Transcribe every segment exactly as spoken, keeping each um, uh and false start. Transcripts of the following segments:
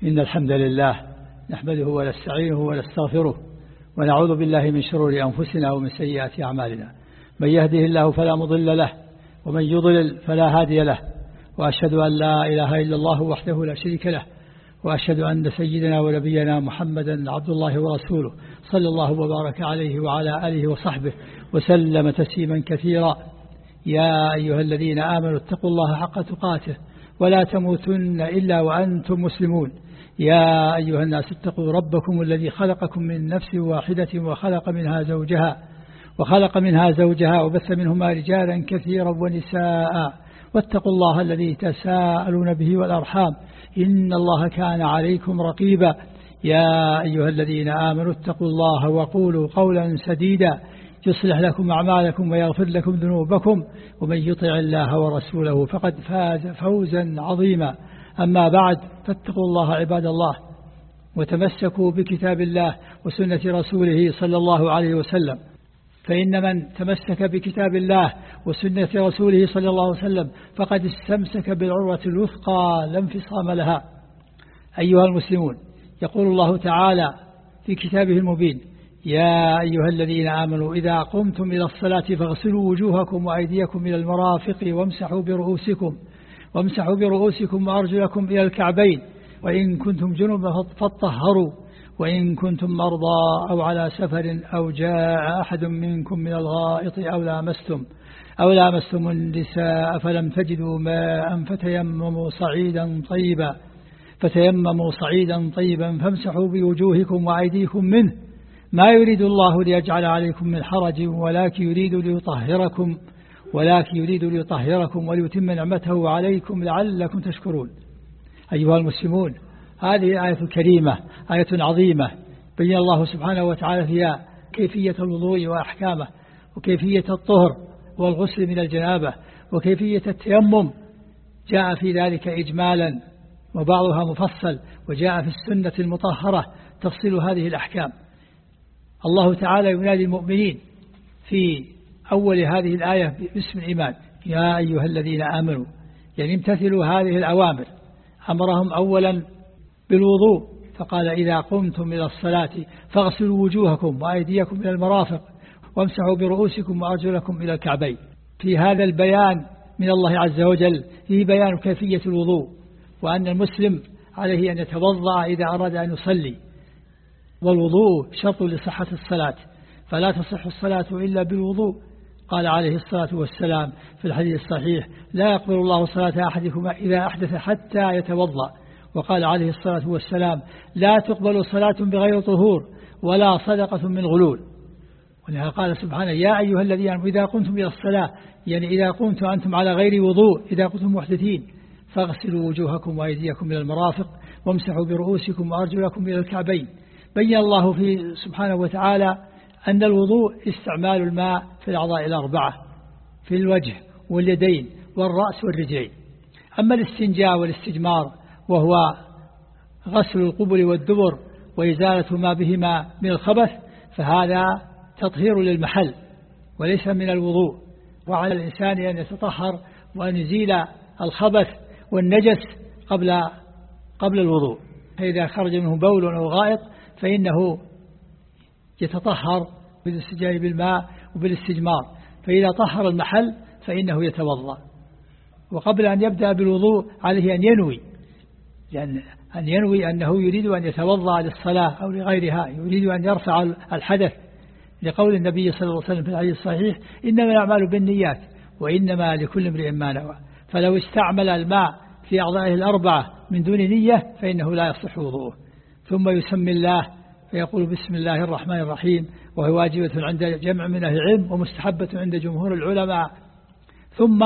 إن الحمد لله نحمده ونستعينه ونستغفره ونعوذ بالله من شرور أنفسنا ومن سيئات أعمالنا. من يهده الله فلا مضل له ومن يضلل فلا هادي له، وأشهد أن لا إله إلا الله وحده لا شريك له، وأشهد أن سيدنا ونبينا محمدا عبد الله ورسوله صلى الله وبارك عليه وعلى آله وصحبه وسلم تسليما كثيرا. يا أيها الذين آمنوا اتقوا الله حق تقاته ولا تموتن إلا وأنتم مسلمون. يا أيها الناس اتقوا ربكم الذي خلقكم من نفس واحدة وخلق منها زوجها وخلق منها زوجها وبث منهما رجالا كثيرا ونساء، واتقوا الله الذي تساءلون به والأرحام إن الله كان عليكم رقيبا. يا أيها الذين آمنوا اتقوا الله وقولوا قولا سديدا يصلح لكم أعمالكم ويغفر لكم ذنوبكم، ومن يطع الله ورسوله فقد فاز فوزا عظيما. أما بعد، فاتقوا الله عباد الله وتمسكوا بكتاب الله وسنة رسوله صلى الله عليه وسلم، فإن من تمسك بكتاب الله وسنة رسوله صلى الله عليه وسلم فقد استمسك بالعروة الوثقى لا انفصام لها. أيها المسلمون، يقول الله تعالى في كتابه المبين: يا أيها الذين آمنوا إذا قمتم إلى الصلاة فاغسلوا وجوهكم وأيديكم إلى المرافق وامسحوا برؤوسكم وامسحوا برؤوسكم وأرجلكم إلى الكعبين، وإن كنتم جنبا فاطهروا، وإن كنتم مرضى أو على سفر أو جاء أحد منكم من الغائط أو لامستم أو لامستم النساء فلم تجدوا ماء فتيمموا صعيدا طيبا فتيمموا صعيدا طيبا فامسحوا بوجوهكم وأيديكم منه، ما يريد الله ليجعل عليكم من حرج ولكن يريد ليطهركم ولكن يريد ليطهركم وليتم نعمته عليكم لعلكم تشكرون. أيها المسلمون، هذه الآية الكريمة آية عظيمة بين الله سبحانه وتعالى فيها كيفية الوضوء وأحكامه، وكيفية الطهر والغسل من الجنابة، وكيفية التيمم. جاء في ذلك إجمالا وبعضها مفصل، وجاء في السنة المطهرة تفصيل هذه الأحكام. الله تعالى ينادي المؤمنين في أول هذه الآية باسم الإيمان: يا أيها الذين آمنوا، يعني امتثلوا هذه الأوامر. أمرهم أولا بالوضوء، فقال: إذا قمتم إلى الصلاة فاغسلوا وجوهكم وأيديكم إلى المرافق وامسحوا برؤوسكم وأرجلكم إلى الكعبين. في هذا البيان من الله عز وجل في بيان كيفية الوضوء، وأن المسلم عليه أن يتوضأ إذا أراد أن يصلي، والوضوء شرط لصحة الصلاة، فلا تصح الصلاة إلا بالوضوء. قال عليه الصلاة والسلام في الحديث الصحيح: لا يقبل الله صلاة أحدكم إذا أحدث حتى يتوضأ. وقال عليه الصلاة والسلام: لا تقبل صلاة بغير طهور ولا صدقة من غلول. ولهذا قال سبحانه: يا أيها الذين آمنوا إذا قمتم إلى الصلاة، يعني إذا قمتم أنتم على غير وضوء، إذا قمتم محدثين، فاغسلوا وجوهكم وأيديكم إلى المرافق وامسحوا برؤوسكم وأرجلكم إلى الكعبين. بين الله في سبحانه وتعالى أن الوضوء استعمال الماء في الأعضاء الأربعة، في الوجه واليدين والرأس والرجلين. أما الاستنجاء والاستجمار وهو غسل القبل والدبر وإزالة ما بهما من الخبث، فهذا تطهير للمحل وليس من الوضوء. وعلى الإنسان أن يتطهر وأن يزيل الخبث والنجس قبل قبل الوضوء. فإذا خرج منه بول أو غائط فإنه يتطهر بالاستنجاء بالماء وبالاستجمار، فإذا طهر المحل فإنه يتوضأ. وقبل أن يبدأ بالوضوء عليه أن ينوي، لأن أن ينوي أنه يريد أن يتوضأ للصلاة أو لغيرها، يريد أن يرفع الحدث، لقول النبي صلى الله عليه وسلم في الحديث الصحيح: إنما الأعمال بالنيات وإنما لكل امرئ ما نوى. فلو استعمل الماء في أعضائه الأربعة من دون نية فإنه لا يصح وضوءه. ثم يسمي الله فيقول: بسم الله الرحمن الرحيم، وهي واجبة عند جمع من أهل العلم ومستحبة عند جمهور العلماء. ثم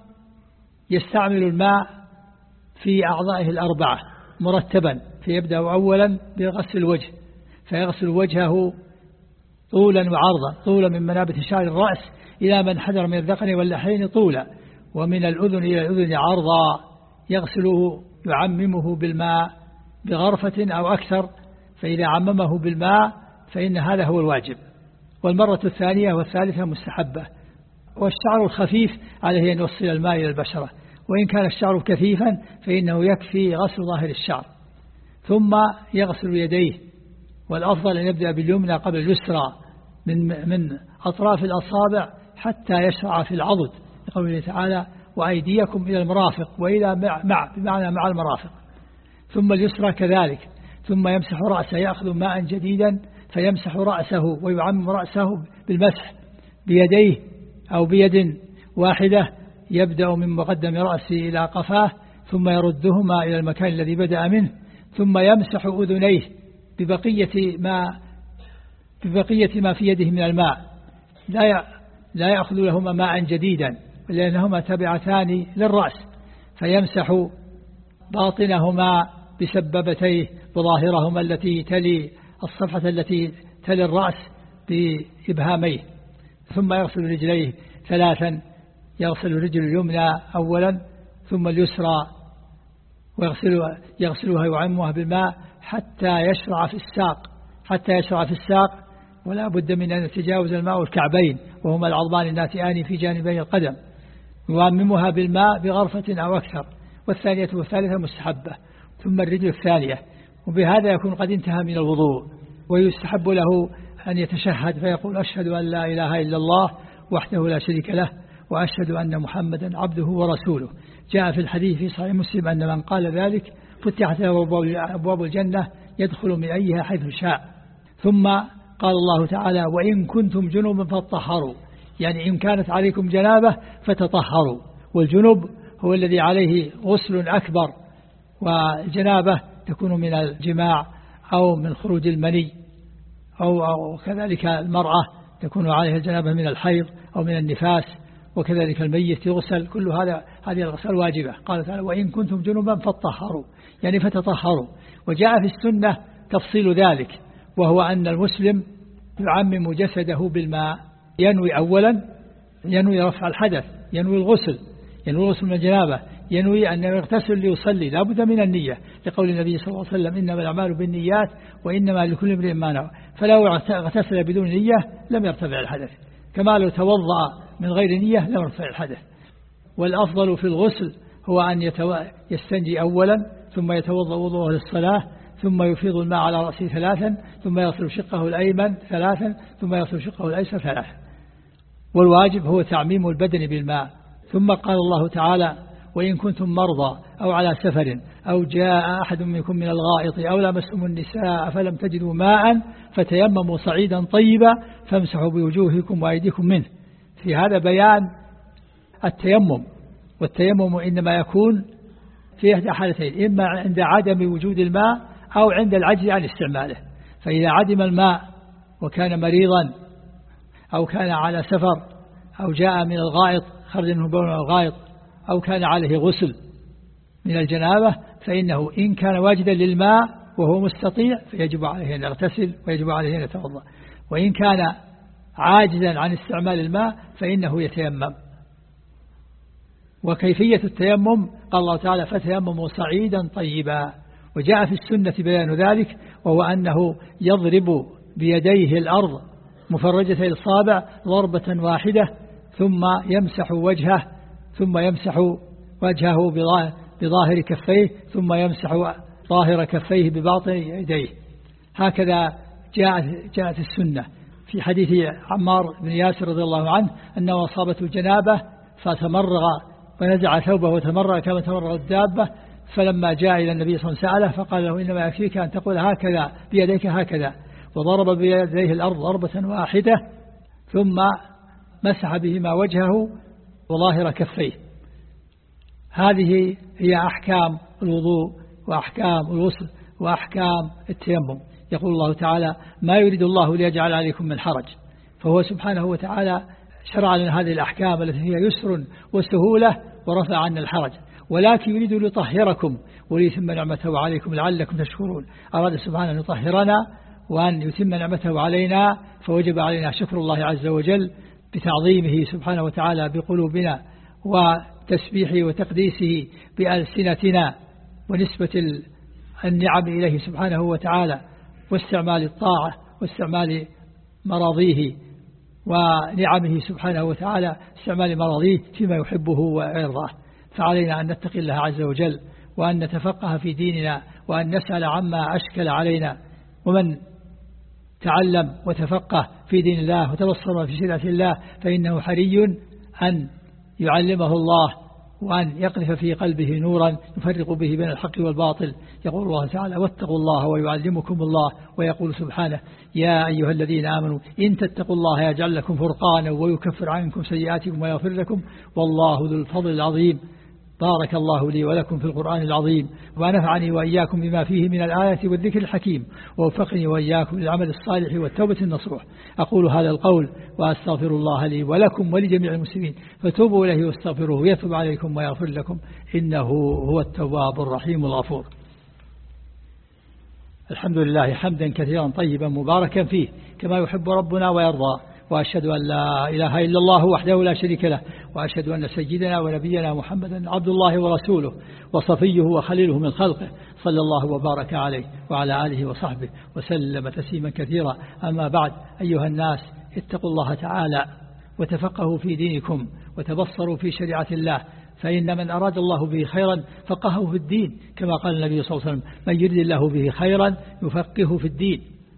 يستعمل الماء في أعضائه الأربعة مرتبا، فيبدأ أولا بغسل الوجه، فيغسل وجهه طولا وعرضا، طولا من منابت شعر الرأس إلى من حدر من الذقن واللحين طولا، ومن الأذن إلى الأذن عرضا، يغسله يعممه بالماء بغرفة أو أكثر، فإذا عممه بالماء فإن هذا هو الواجب. والمرة الثانية والثالثة مستحبة. والشعر الخفيف عليه أن يوصل الماء إلى البشرة، وإن كان الشعر كثيفا فإنه يكفي غسل ظاهر الشعر. ثم يغسل يديه، والأفضل أن يبدأ باليمنى قبل اليسرى من من أطراف الأصابع حتى يشرع في العضد، لقوله تعالى وأيديكم إلى المرافق وإلى مع, مع بمعنى مع المرافق، ثم اليسرى كذلك، ثم يمسح رأسه، يأخذ ماء جديدا فيمسح رأسه ويعمم رأسه بالمسح بيديه أو بيد واحدة، يبدأ من مقدم رأسه إلى قفاه ثم يردهما إلى المكان الذي بدأ منه، ثم يمسح أذنيه ببقية ما ببقية ما في يده من الماء، لا لا يأخذ لهما ماء جديدا لأنهما تبعتان للرأس، فيمسح باطنهما بسببتيه وظاهرهما التي تلي الصفحة التي تلي الرأس بإبهاميه، ثم يغسل رجليه ثلاثا، يغسل الرجل اليمنى أولا ثم اليسرى ويغسلها يغسلها ويعمها بالماء حتى يشرع في الساق حتى يشرع في الساق ولا بد من أن يتجاوز الماء الكعبين وهما العظمان الناتئان في جانبي القدم، يعممها بالماء بغرفة أو أكثر، والثانية والثالثة مستحبة، ثم الرجل الثانية، وبهذا يكون قد انتهى من الوضوء. ويستحب له أن يتشهد فيقول أشهد أن لا إله إلا الله وحده لا شريك له وأشهد أن محمدا عبده ورسوله. جاء في الحديث في صحيح مسلم أن من قال ذلك فتحت له أبواب الجنة يدخل من أيها حيث شاء. ثم قال الله تعالى وإن كنتم جنوبا فاطهروا، يعني إن كانت عليكم جنابة فتطهروا، والجنوب هو الذي عليه غسل أكبر، والجنابة تكون من الجماع أو من خروج المني أو, أو كذلك المرأة تكون عليها الجنابة من الحيض أو من النفاس، وكذلك الميت يغسل، كل هذا هذه الغسل واجبة. قال تعالى وإن كنتم جنوبا فاطهروا، يعني فتطهروا. وجاء في السنة تفصيل ذلك، وهو أن المسلم يعمم جسده بالماء، ينوي أولا ينوي رفع الحدث، ينوي الغسل، ينوي الغسل من الجنابة، ينوي أن يغتسل ليصلي، لا بد من النية، لقول النبي صلى الله عليه وسلم إنما الأعمال بالنيات وإنما لكل امرئ ما نوى، فلو اغتسل بدون نية لم يرتفع الحدث، كما لو توضأ من غير نية لم يرتفع الحدث. والأفضل في الغسل هو أن يتو... يستنجي أولا ثم يتوضأ وضوءه للصلاة، ثم يفيض الماء على رأسه ثلاثا، ثم يغسل شقه الأيمن ثلاثا، ثم يغسل شقه الأيسر ثلاثا. والواجب هو تعميم البدن بالماء. ثم قال الله تعالى وإن كنتم مرضى أو على سفر أو جاء أحد منكم من الغائط أو لمستم النساء فلم تجدوا ماء فتيمموا صعيدا طيبا فامسحوا بوجوهكم وأيديكم منه. في هذا بيان التيمم، والتيمم إنما يكون في إحدى حالتين، إما عند عدم وجود الماء أو عند العجز عن استعماله. فإذا عدم الماء وكان مريضا أو كان على سفر أو جاء من الغائط خرج منه بول من الغائط أو كان عليه غسل من الجنابة، فإنه إن كان واجدا للماء وهو مستطيع فيجب عليه أن يغتسل ويجب عليه أن يتوضأ، وإن كان عاجزا عن استعمال الماء فإنه يتيمم. وكيفية التيمم قال الله تعالى فتيمموا صعيدا طيبا، وجاء في السنة بيان ذلك، وهو أنه يضرب بيديه الأرض مفرجة الأصابع ضربة واحدة، ثم يمسح وجهه ثم يمسح وجهه بظاهر كفيه، ثم يمسح ظاهر كفيه بباطن يديه. هكذا جاءت جاءت السنة. في حديث عمار بن ياسر رضي الله عنه أنه أصابته جنابة فتمرغ ونزع ثوبه وتمرغ كما تمرغ الدابة، فلما جاء إلى النبي صلى الله عليه وسلم سأله فقال له إنما يكفيك أن تقول هكذا بيديك هكذا، وضرب بيديه الأرض ضربة واحدة ثم مسح بهما وجهه وظاهر كفيه. هذه هي أحكام الوضوء وأحكام الغسل وأحكام التيمم. يقول الله تعالى ما يريد الله ليجعل عليكم من حرج، فهو سبحانه وتعالى شرع لنا هذه الأحكام التي هي يسر وسهولة ورفع عنا الحرج، ولكن يريد ليطهركم وليتم نعمته عليكم لعلكم تشكرون. أراد سبحانه أن يطهرنا وأن يتم نعمته علينا، فوجب علينا شكر الله عز وجل بتعظيمه سبحانه وتعالى بقلوبنا وتسبيحه وتقديسه بألسنتنا ونسبة النعم إليه سبحانه وتعالى واستعمال الطاعة واستعمال مراضيه ونعمه سبحانه وتعالى استعمال مراضيه فيما يحبه ويرضاه. فعلينا أن نتقي الله عز وجل وأن نتفقه في ديننا وأن نسأل عما أشكل علينا. ومن تعلم وتفقه في دين الله وتبصر في شريعة الله فإنه حري أن يعلمه الله وأن يقذف في قلبه نورا يفرق به بين الحق والباطل. يقول الله تعالى واتقوا الله ويعلمكم الله، ويقول سبحانه يا أيها الذين آمنوا إن تتقوا الله يجعل لكم فرقانا ويكفر عنكم سيئاتكم ويغفر لكم والله ذو الفضل العظيم. بارك الله لي ولكم في القرآن العظيم، ونفعني وإياكم بما فيه من الآية والذكر الحكيم، ووفقني وإياكم للعمل الصالح والتوبة النصوح. أقول هذا القول وأستغفر الله لي ولكم ولجميع المسلمين، فتوبوا إليه واستغفروه يتوب عليكم ويغفر لكم إنه هو التواب الرحيم الغفور. الحمد لله حمدا كثيرا طيبا مباركا فيه كما يحب ربنا ويرضى، وأشهد أن لا إله إلا الله وحده لا شريك له، وأشهد أن سيدنا ونبينا محمدا عبد الله ورسوله وصفيه وخليله من خلقه، صلى الله وبارك عليه وعلى آله وصحبه وسلم تسليما كثيرا. أما بعد، أيها الناس اتقوا الله تعالى وتفقهوا في دينكم وتبصروا في شريعة الله، فإن من أراد الله به خيرا فقهه في الدين، كما قال النبي صلى الله عليه وسلم من يريد الله به خيرا يفقهه في الدين.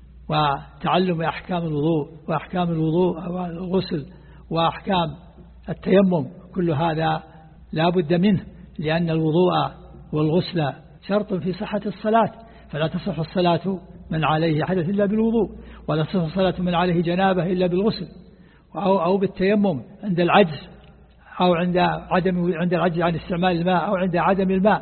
وتعلم أحكام الوضوء وأحكام الوضوء والغسل وأحكام التيمم كل هذا لا بد منه، لأن الوضوء والغسل شرط في صحة الصلاة، فلا تصح الصلاة من عليه حدث إلا بالوضوء، ولا تصح الصلاة من عليه جنابه إلا بالغسل أو, أو بالتيمم عند العجز أو عند عدم عند العجز عن استعمال الماء أو عند عدم الماء.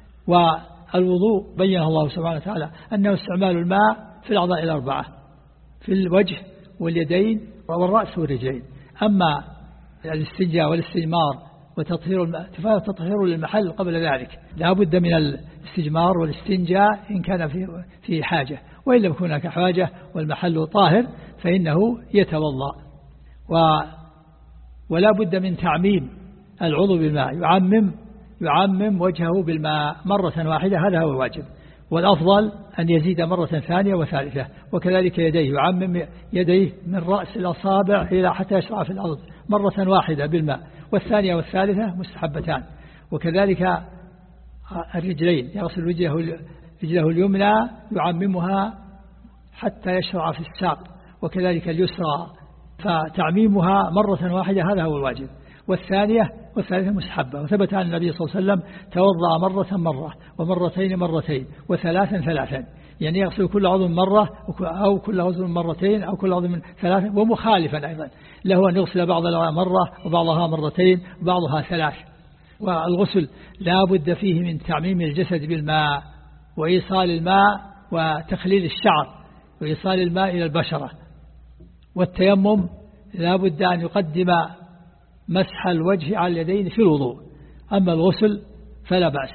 والوضوء بين الله سبحانه وتعالى أنه استعمال الماء في الأعضاء الأربعة، في الوجه واليدين والرأس والرجلين. أما الاستنجاء والاستجمار وتطهير الماء تطهير للمحل قبل ذلك، لا بد من الاستجمار والاستنجاء إن كان في في حاجة، وإن لم يكن هناك حاجة والمحل طاهر فإنه يتوضأ. و ولا بد من تعميم العضو بالماء، يعمم يعمم وجهه بالماء مرة واحدة، هذا هو الواجب، والأفضل أن يزيد مرة ثانية وثالثة. وكذلك يديه، يعمم يديه من رأس الأصابع إلى حتى يشرع في الأرض مرة واحدة بالماء، والثانية والثالثة مستحبتان. وكذلك الرجلين، يغسل رجله رجله اليمنى يعممها حتى يشرع في الساق، وكذلك اليسرى فتعميمها مرة واحدة، هذا هو الواجب، والثانية والثالثة مستحبة. وثبت عن النبي صلى الله عليه وسلم توضأ مرة مرة ومرتين مرتين وثلاثا ثلاثا، يعني يغسل كل عضو مرة أو كل عضو مرتين أو كل عضو من ثلاثة. ومخالفا أيضا له أن يغسل بعض مرة وبعضها مرتين وبعضها ثلاث. والغسل لا بد فيه من تعميم الجسد بالماء وإيصال الماء وتخليل الشعر وإيصال الماء إلى البشرة. والتيمم لا بد أن يقدم مسح الوجه على اليدين في الوضوء. أما الغسل فلا بأس.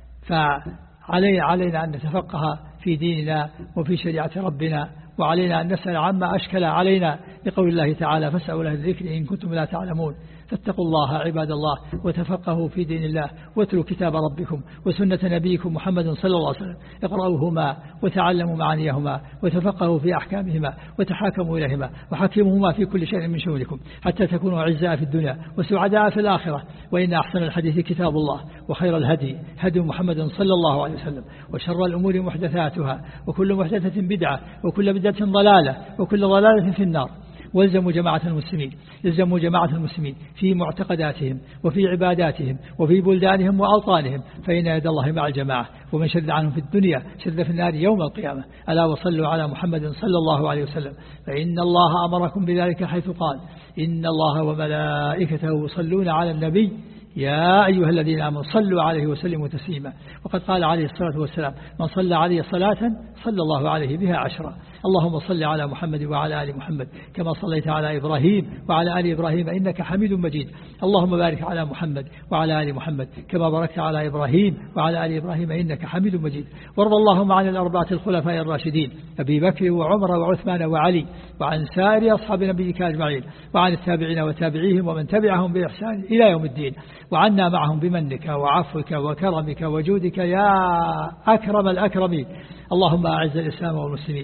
فعلينا علينا أن نتفقه في ديننا وفي شريعة ربنا، وعلينا أن نسأل عما أشكل علينا، لقول الله تعالى فاسألوا له الذكر إن كنتم لا تعلمون. فاتقوا الله عباد الله وتفقهوا في دين الله، واتلوا كتاب ربكم وسنة نبيكم محمد صلى الله عليه وسلم، اقرأوهما وتعلموا معانيهما وتفقهوا في أحكامهما وتحاكموا إليهما وحكموهما في كل شيء من شؤونكم، حتى تكونوا أعزاء في الدنيا وسعداء في الآخرة. وإن أحسن الحديث كتاب الله، وخير الهدي هدي محمد صلى الله عليه وسلم، وشر الأمور محدثاتها، وكل محدثة بدعة، وكل بدعة ضلالة، وكل ضلالة في النار. والزموا جماعة المسلمين يلزموا جماعة المسلمين في معتقداتهم وفي عباداتهم وفي بلدانهم وأوطانهم، فإن يد الله مع الجماعة، ومن شد عنهم في الدنيا شد في النار يوم القيامة. ألا وصلوا على محمد صلى الله عليه وسلم، فإن الله أمركم بذلك حيث قال إن الله وملائكته يصلون على النبي يا أيها الذين آمنوا صلوا عليه وسلموا تسليما. وقد قال عليه الصلاة والسلام من صلى عليه صلاة صلى الله عليه بها عشرا. اللهم صل على محمد وعلى آل محمد كما صليت على إبراهيم وعلى آل إبراهيم إنك حميد مجيد. اللهم بارك على محمد وعلى آل محمد كما باركت على إبراهيم وعلى آل إبراهيم إنك حميد مجيد. وارض اللهم عن الأربعة الخلفاء الراشدين أبي بكر وعمر وعثمان وعلي، وعن سائر أصحاب نبيك أجمعين، وعن التابعين وتابعيهم ومن تبعهم بإحسان إلى يوم الدين، وعنا معهم بمنك وعفوك وكرمك وجودك يا أكرم الأكرمين. اللهم أعز الإسلام والمسلمين، اللهم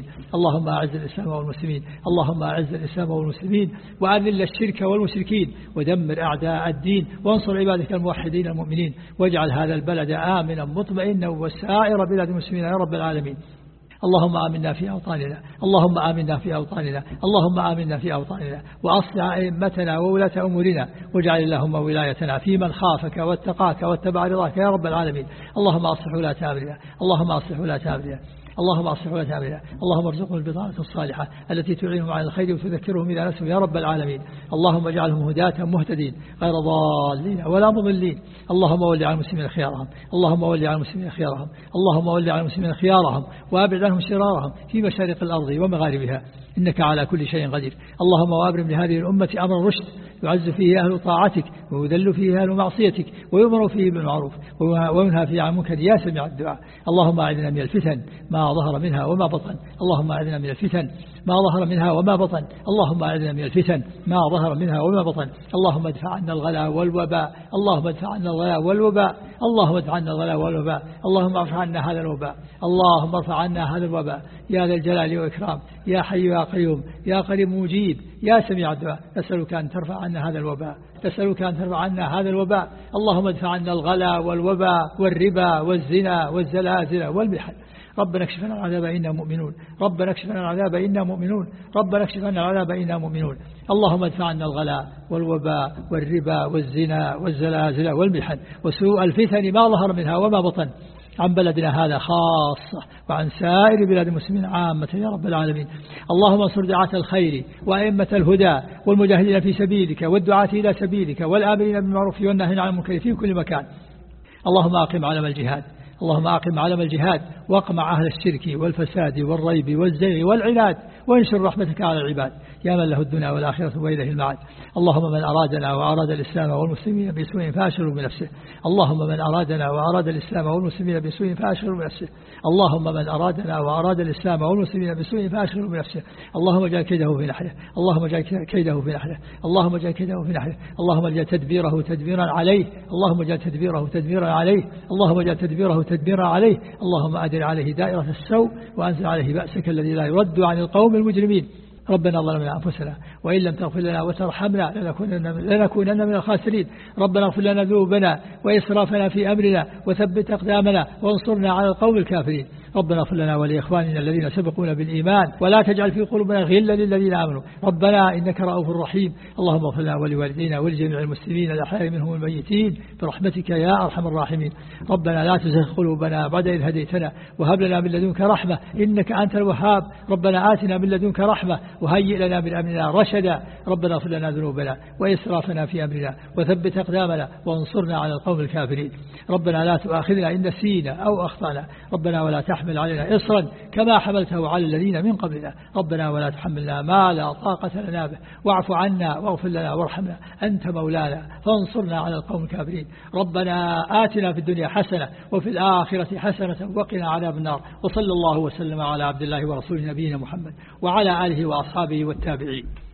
اللهم أعز الإسلام والمسلمين اللهم أعز الإسلام والمسلمين وأذل الشرك والمشركين ودمر أعداء الدين وانصر عبادك الموحدين المؤمنين واجعل هذا البلد آمنا مطمئنا وسائر بلاد المسلمين يا رب العالمين. اللهم آمنا في أوطاننا اللهم آمنا في أوطاننا اللهم آمنا في أوطاننا وأصلح أئمتنا وولاة أمورنا واجعل اللهم ولايتنا في من خافك واتقاك واتبع رضاك يا رب العالمين. اللهم أصلح ولاة أمرنا اللهم أصلح ولاة أمرنا اللهم أصلح ولاة أمرنا اللهم ارزقهم البطانة الصالحة التي تعينهم على الخير وتذكرهم إلى نفسهم يا رب العالمين. اللهم اجعلهم هداة مهتدين غير ضالين ولا مضلين. اللهم ول على المسلمين خيارهم اللهم ول على المسلمين خيارهم اللهم ول على المسلمين خيارهم وأبعد عنهم شرارهم في مشارق الأرض ومغاربها إنك على كل شيء قدير. اللهم وأبرم لهذه الأمة أمر الرشد يعز فيه أهل طاعتك ويذل فيه أهل معصيتك ويؤمر فيه بالمعروف وينهى فيه عن المنكر يا سميع الدعاء. اللهم أعذنا من الفتن ما ظهر منها وما بطن اللهم أعذنا من الفتن ما ظهر منها وما بطن اللهم أعذنا من الفتن ما ظهر منها وما بطن. اللهم ادفع عنا الغلاء والوباء اللهم ادفع عنا الغلاء والوباء اللهم ادفع عنا الغلاء والوباء اللهم ارفع عنا هذا الوباء اللهم ارفع عنا هذا الوباء يا ذا الجلال والإكرام يا حي يا قيوم يا قريب مجيب يا سميع الدعاء. نسألك أن ترفع عنا هذا الوباء نسألك أن ترفع عنا هذا الوباء. اللهم ادفع عنا الغلاء والوباء والربا والزنا والزلازل والمحن. ربنا اكشف عنا العذاب إنا مؤمنون ربنا اكشف عنا العذاب إنا مؤمنون ربنا اكشف عنا العذاب إنا مؤمنون. اللهم ادفع عنا الغلاء والوباء والربا والزنا والزلازل والمحن وسوء الفتن ما ظهر منها وما بطن عن بلدنا هذا خاصة وعن سائر بلاد المسلمين عامة يا رب العالمين. اللهم انصر دعاة الخير وأئمة الهدى والمجاهدين في سبيلك والدعاة إلى سبيلك والآمرين بالمعروف والناهين عن المنكر في كل مكان. اللهم أقم علم الجهاد اللهم أقم علم الجهاد واقمع أهل الشرك والفساد والريب والزيغ والعناد وانشر رحمتك على العباد يا من له الدنيا والآخرة وإليه المعاد. اللهم من أرادنا وأراد الإسلام والمسلمين بسوء فأشغله بنفسه اللهم من أرادنا وأراد الإسلام والمسلمين بسوء فأشغله بنفسه اللهم من أرادنا وأراد الإسلام والمسلمين بسوء فأشغله بنفسه اللهم اجعل كيده في نحره اللهم اجعل كيده في نحره اللهم اجعل كيده في نحره اللهم اجعل تدبيره تدبيرا عليه اللهم اجعل تدبيره تدبيرا عليه اللهم اجعل تدبيره تدبيرا عليه اللهم أدر عليه دائرة السوء وأنزل عليه بأسك الذي لا يرد عن القوم المجرمين. ربنا ظلمنا أنفسنا وإن لم تغفر لنا وترحمنا لنكونن من الخاسرين. ربنا اغفر لنا ذنوبنا وإسرافنا في أمرنا وثبت أقدامنا وانصرنا على القوم الكافرين. ربنا اغفر لنا ولإخواننا الذين سبقونا بالإيمان ولا تجعل في قلوبنا غلا للذين آمنوا ربنا إنك رؤوف رحيم. اللهم اغفر لنا ولوالدينا ولجميع المسلمين الأحياء منهم الميتين برحمتك يا أرحم الراحمين. ربنا لا تزغ قلوبنا بعد إذ هديتنا وهب لنا من لدنك رحمة إنك أنت الوهاب. ربنا آتنا من لدنك رحمة وهيئ لنا من أمرنا رشدا. ربنا اغفر لنا ذنوبنا وإسرافنا في أمرنا وثبت أقدامنا وانصرنا على القوم الكافرين. ربنا لا تؤاخذنا إن نسينا أو أخطأنا ربنا ولا تحمل علينا إصرا كما حملته على الذين من قبلنا ربنا ولا تحملنا ما لا طاقة لنا به واعف عنا واغفر لنا وارحمنا أنت مولانا فانصرنا على القوم الكافرين. ربنا آتنا في الدنيا حسنة وفي الآخرة حسنة وقنا عذاب النار. وصلى الله وسلم على عبد الله ورسوله نبينا محمد وعلى آله وأصحابه والتابعين.